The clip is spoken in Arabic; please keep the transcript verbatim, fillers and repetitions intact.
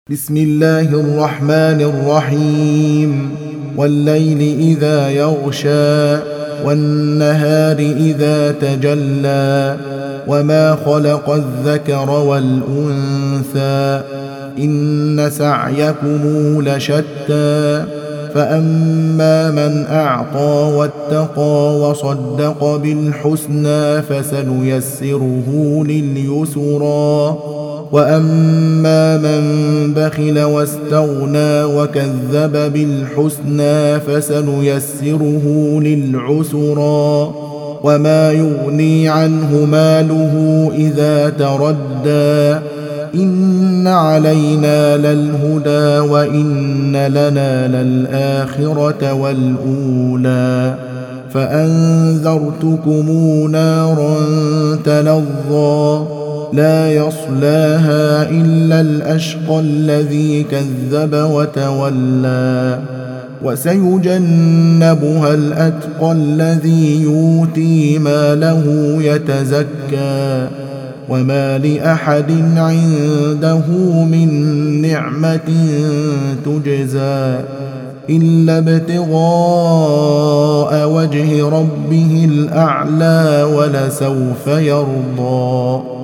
بسم الله الرحمن الرحيم والليل إذا يغشى والنهار إذا تجلى وما خلق الذكر والأنثى إن سعيكم لشتى فأما من أعطى واتقى وصدق بالحسنى فسنيسره لليسرى وأما من بخل واستغنى وكذب بالحسنى فسنيسره للعسرى وما يغني عنه ماله إذا تردى إن علينا للهدى وإن لنا للآخرة والأولى فأنذرتكم نارا تلظى لا يصلاها إلا الأشقى الذي كذب وتولى وسيجنبها الأتقى الذي يؤتي ماله يتزكى وما لأحد عنده من نعمة تجزى إلا ابتغاء وجه ربه الأعلى ولسوف يرضى.